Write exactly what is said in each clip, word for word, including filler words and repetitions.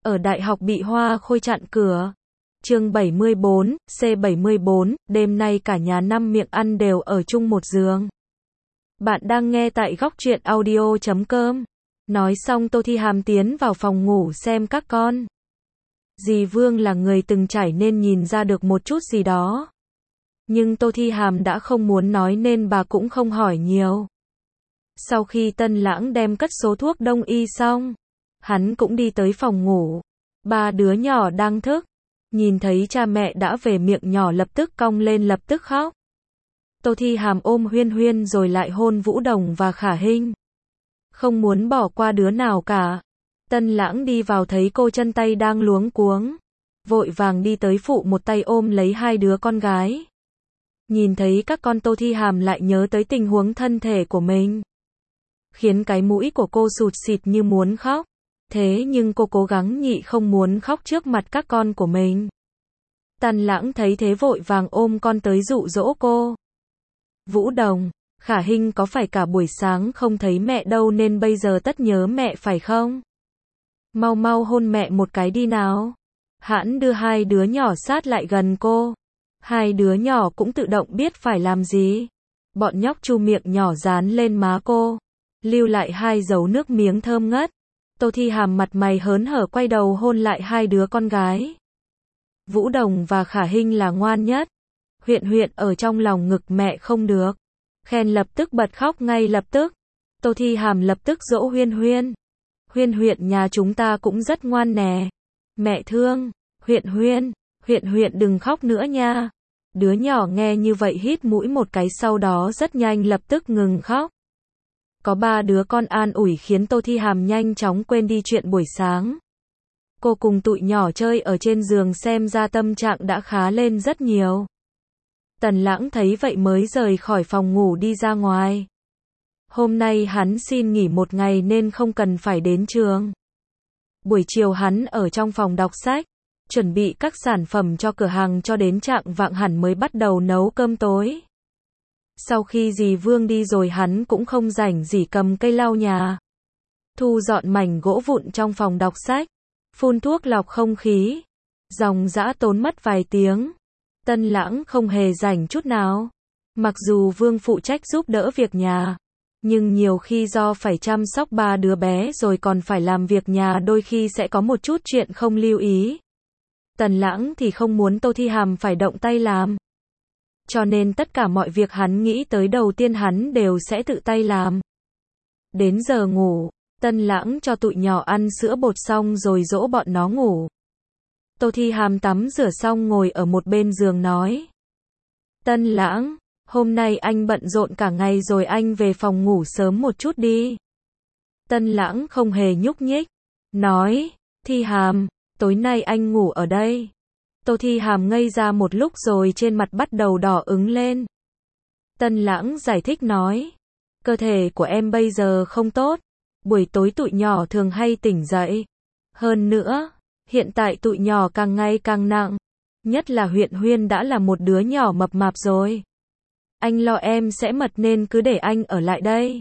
ở đại học bị Hoa Khôi chặn cửa. Chương bảy mươi bốn, C bảy mươi bốn, đêm nay cả nhà năm miệng ăn đều ở chung một giường. Bạn đang nghe tại góc truyện audio chấm com. Nói xong Tô Thi Hàm tiến vào phòng ngủ xem các con. Dì Vương là người từng trải nên nhìn ra được một chút gì đó. Nhưng Tô Thi Hàm đã không muốn nói nên bà cũng không hỏi nhiều. Sau khi Tân Lãng đem cất số thuốc đông y xong, hắn cũng đi tới phòng ngủ. Ba đứa nhỏ đang thức. Nhìn thấy cha mẹ đã về miệng nhỏ lập tức cong lên lập tức khóc. Tô Thi Hàm ôm Huyên Huyên rồi lại hôn Vũ Đồng và Khả Hinh. Không muốn bỏ qua đứa nào cả. Tân Lãng đi vào thấy cô chân tay đang luống cuống. Vội vàng đi tới phụ một tay ôm lấy hai đứa con gái. Nhìn thấy các con Tô Thi Hàm lại nhớ tới tình huống thân thể của mình. Khiến cái mũi của cô sụt sịt như muốn khóc. Thế nhưng cô cố gắng nhị không muốn khóc trước mặt các con của mình. Tân Lãng thấy thế vội vàng ôm con tới dụ dỗ cô. Vũ Đồng, Khả Hinh có phải cả buổi sáng không thấy mẹ đâu nên bây giờ tất nhớ mẹ phải không? Mau mau hôn mẹ một cái đi nào. Hãn đưa hai đứa nhỏ sát lại gần cô. Hai đứa nhỏ cũng tự động biết phải làm gì. Bọn nhóc chu miệng nhỏ dán lên má cô. Lưu lại hai dấu nước miếng thơm ngất. Tô Thi Hàm mặt mày hớn hở quay đầu hôn lại hai đứa con gái. Vũ Đồng và Khả Hinh là ngoan nhất. Huyện Huyện ở trong lòng ngực mẹ không được. Khen lập tức bật khóc ngay lập tức. Tô Thi Hàm lập tức dỗ Huyên Huyên. Huyên Huyện nhà chúng ta cũng rất ngoan nè. Mẹ thương. Huyện Huyên. Huyện Huyện đừng khóc nữa nha. Đứa nhỏ nghe như vậy hít mũi một cái sau đó rất nhanh lập tức ngừng khóc. Có ba đứa con an ủi khiến Tô Thi Hàm nhanh chóng quên đi chuyện buổi sáng. Cô cùng tụi nhỏ chơi ở trên giường xem ra tâm trạng đã khá lên rất nhiều. Tân Lãng thấy vậy mới rời khỏi phòng ngủ đi ra ngoài. Hôm nay hắn xin nghỉ một ngày nên không cần phải đến trường. Buổi chiều hắn ở trong phòng đọc sách, chuẩn bị các sản phẩm cho cửa hàng cho đến chạng vạng hẳn mới bắt đầu nấu cơm tối. Sau khi dì Vương đi rồi hắn cũng không rảnh gì cầm cây lau nhà. Thu dọn mảnh gỗ vụn trong phòng đọc sách. Phun thuốc lọc không khí. Dòng dã tốn mất vài tiếng. Tân Lãng không hề rảnh chút nào. Mặc dù Vương phụ trách giúp đỡ việc nhà. Nhưng nhiều khi do phải chăm sóc ba đứa bé rồi còn phải làm việc nhà đôi khi sẽ có một chút chuyện không lưu ý. Tân Lãng thì không muốn Tô Thi Hàm phải động tay làm. Cho nên tất cả mọi việc hắn nghĩ tới đầu tiên hắn đều sẽ tự tay làm. Đến giờ ngủ, Tân Lãng cho tụi nhỏ ăn sữa bột xong rồi dỗ bọn nó ngủ. Tô Thi Hàm tắm rửa xong ngồi ở một bên giường nói. Tân Lãng, hôm nay anh bận rộn cả ngày rồi anh về phòng ngủ sớm một chút đi. Tân Lãng không hề nhúc nhích. Nói, Thi Hàm, tối nay anh ngủ ở đây. Tô Thi Hàm ngây ra một lúc rồi trên mặt bắt đầu đỏ ứng lên. Tân Lãng giải thích nói. Cơ thể của em bây giờ không tốt. Buổi tối tụi nhỏ thường hay tỉnh dậy. Hơn nữa, hiện tại tụi nhỏ càng ngày càng nặng. Nhất là Huyện Huyên đã là một đứa nhỏ mập mạp rồi. Anh lo em sẽ mật nên cứ để anh ở lại đây.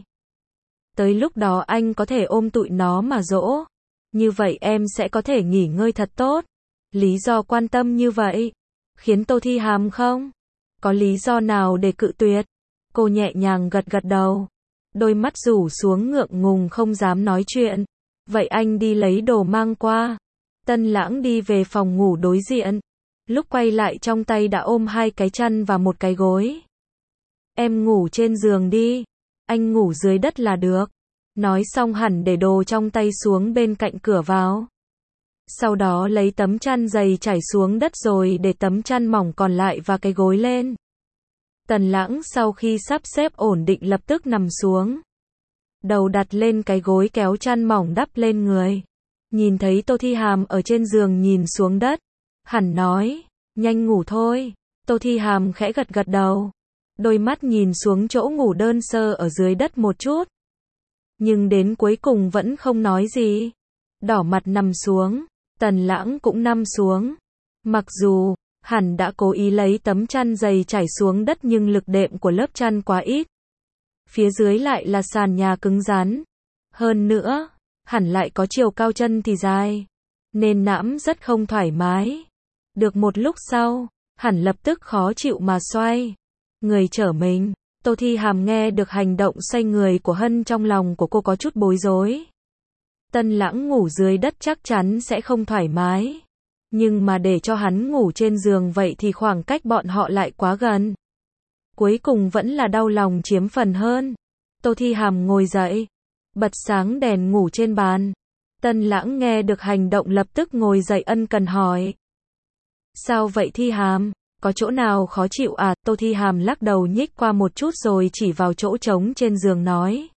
Tới lúc đó anh có thể ôm tụi nó mà dỗ. Như vậy em sẽ có thể nghỉ ngơi thật tốt. Lý do quan tâm như vậy khiến Tô Thi Hàm không có lý do nào để cự tuyệt. Cô nhẹ nhàng gật gật đầu. Đôi mắt rủ xuống ngượng ngùng không dám nói chuyện. Vậy anh đi lấy đồ mang qua. Tân Lãng đi về phòng ngủ đối diện. Lúc quay lại trong tay đã ôm hai cái chăn và một cái gối. Em ngủ trên giường đi. Anh ngủ dưới đất là được. Nói xong hẳn để đồ trong tay xuống bên cạnh cửa vào. Sau đó lấy tấm chăn dày trải xuống đất rồi để tấm chăn mỏng còn lại và cái gối lên. Tân Lãng sau khi sắp xếp ổn định lập tức nằm xuống. Đầu đặt lên cái gối kéo chăn mỏng đắp lên người. Nhìn thấy Tô Thi Hàm ở trên giường nhìn xuống đất. Hẳn nói, nhanh ngủ thôi. Tô Thi Hàm khẽ gật gật đầu. Đôi mắt nhìn xuống chỗ ngủ đơn sơ ở dưới đất một chút. Nhưng đến cuối cùng vẫn không nói gì. Đỏ mặt nằm xuống. Tân Lãng cũng nằm xuống. Mặc dù, hẳn đã cố ý lấy tấm chăn dày trải xuống đất nhưng lực đệm của lớp chăn quá ít. Phía dưới lại là sàn nhà cứng rắn. Hơn nữa, hẳn lại có chiều cao chân thì dài. nên nãm rất không thoải mái. Được một lúc sau, Hẳn lập tức khó chịu mà xoay người trở mình. Tô Thi Hàm nghe được hành động xoay người của Hân, trong lòng của cô có chút bối rối. Tân Lãng ngủ dưới đất chắc chắn sẽ không thoải mái. Nhưng mà để cho hắn ngủ trên giường vậy thì khoảng cách bọn họ lại quá gần. Cuối cùng vẫn là đau lòng chiếm phần hơn. Tô Thi Hàm ngồi dậy, bật sáng đèn ngủ trên bàn. Tân Lãng nghe được hành động lập tức ngồi dậy ân cần hỏi. Sao vậy Thi Hàm? Có chỗ nào khó chịu à? Tô Thi Hàm lắc đầu nhích qua một chút rồi chỉ vào chỗ trống trên giường nói.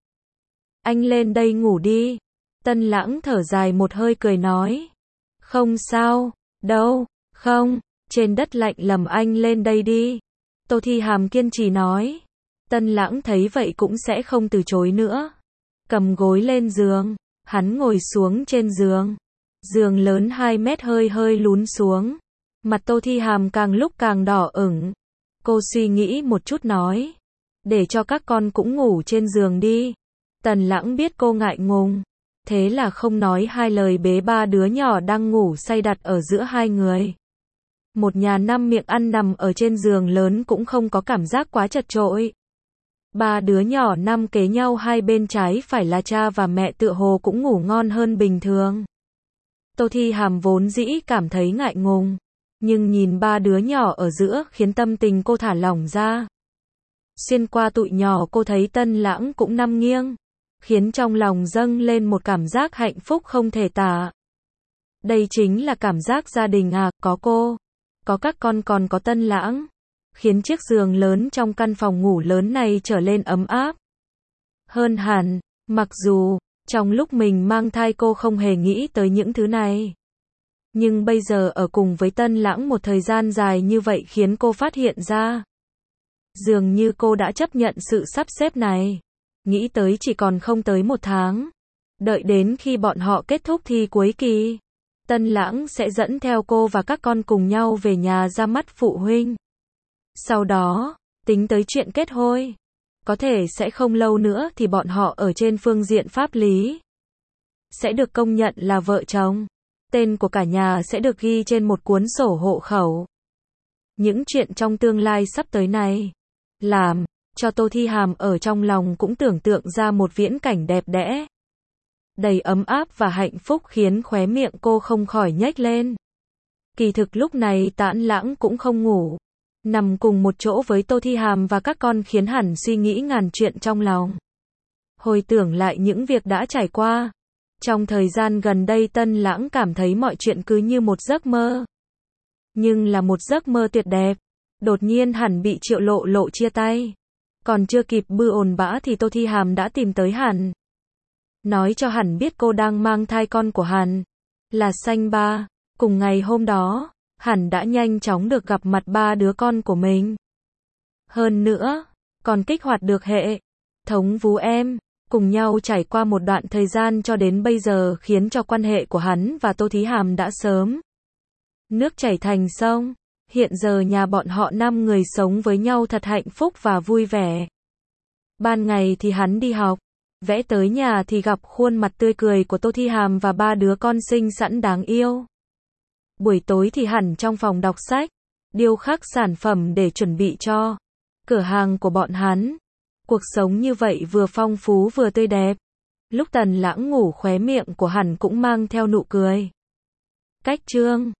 Anh lên đây ngủ đi. Tân Lãng thở dài một hơi cười nói. Không sao, đâu, không, trên đất lạnh lầm anh lên đây đi. Tô Thi Hàm kiên trì nói. Tân Lãng thấy vậy cũng sẽ không từ chối nữa. Cầm gối lên giường, hắn ngồi xuống trên giường. Giường lớn hai mét hơi hơi lún xuống. Mặt Tô Thi Hàm càng lúc càng đỏ ửng. Cô suy nghĩ một chút nói. Để cho các con cũng ngủ trên giường đi. Tần Lãng biết cô ngại ngùng. Thế là không nói hai lời bế ba đứa nhỏ đang ngủ say đặt ở giữa hai người. Một nhà năm miệng ăn nằm ở trên giường lớn cũng không có cảm giác quá chật chội. Ba đứa nhỏ nằm kế nhau hai bên trái phải là cha và mẹ, tựa hồ cũng ngủ ngon hơn bình thường. Tô Thi Hàm vốn dĩ cảm thấy ngại ngùng. Nhưng nhìn ba đứa nhỏ ở giữa khiến tâm tình cô thả lỏng ra. Xuyên qua tụi nhỏ cô thấy Tân Lãng cũng nằm nghiêng. Khiến trong lòng dâng lên một cảm giác hạnh phúc không thể tả. Đây chính là cảm giác gia đình à, có cô, có các con còn có Tân Lãng. Khiến chiếc giường lớn trong căn phòng ngủ lớn này trở lên ấm áp. Hơn hẳn, mặc dù, trong lúc mình mang thai cô không hề nghĩ tới những thứ này. Nhưng bây giờ ở cùng với Tân Lãng một thời gian dài như vậy khiến cô phát hiện ra. Dường như cô đã chấp nhận sự sắp xếp này. Nghĩ tới chỉ còn không tới một tháng. Đợi đến khi bọn họ kết thúc thi cuối kỳ. Tân Lãng sẽ dẫn theo cô và các con cùng nhau về nhà ra mắt phụ huynh. Sau đó, tính tới chuyện kết hôn. Có thể sẽ không lâu nữa thì bọn họ ở trên phương diện pháp lý sẽ được công nhận là vợ chồng. Tên của cả nhà sẽ được ghi trên một cuốn sổ hộ khẩu. Những chuyện trong tương lai sắp tới này, làm cho Tô Thi Hàm ở trong lòng cũng tưởng tượng ra một viễn cảnh đẹp đẽ. Đầy ấm áp và hạnh phúc khiến khóe miệng cô không khỏi nhếch lên. Kỳ thực lúc này Tản Lãng cũng không ngủ. Nằm cùng một chỗ với Tô Thi Hàm và các con khiến hắn suy nghĩ ngàn chuyện trong lòng. Hồi tưởng lại những việc đã trải qua. Trong thời gian gần đây Tân Lãng cảm thấy mọi chuyện cứ như một giấc mơ. Nhưng là một giấc mơ tuyệt đẹp. Đột nhiên hắn bị Triệu Lộ Lộ chia tay. Còn chưa kịp bư ồn bã thì Tô Thi Hàm đã tìm tới hắn. Nói cho hắn biết cô đang mang thai con của hắn. Là Sanh Ba. Cùng ngày hôm đó, hắn đã nhanh chóng được gặp mặt ba đứa con của mình. Hơn nữa, còn kích hoạt được hệ thống vú em. Cùng nhau trải qua một đoạn thời gian cho đến bây giờ khiến cho quan hệ của hắn và Tô Thi Hàm đã sớm nước chảy thành sông. Hiện giờ nhà bọn họ năm người sống với nhau thật hạnh phúc và vui vẻ. Ban ngày thì hắn đi học, vẽ tới nhà thì gặp khuôn mặt tươi cười của Tô Thi Hàm và ba đứa con xinh xắn đáng yêu. Buổi tối thì hẳn trong phòng đọc sách, điêu khắc sản phẩm để chuẩn bị cho cửa hàng của bọn hắn. Cuộc sống như vậy vừa phong phú vừa tươi đẹp. Lúc Tần Lãng ngủ khóe miệng của hắn cũng mang theo nụ cười. Cách chương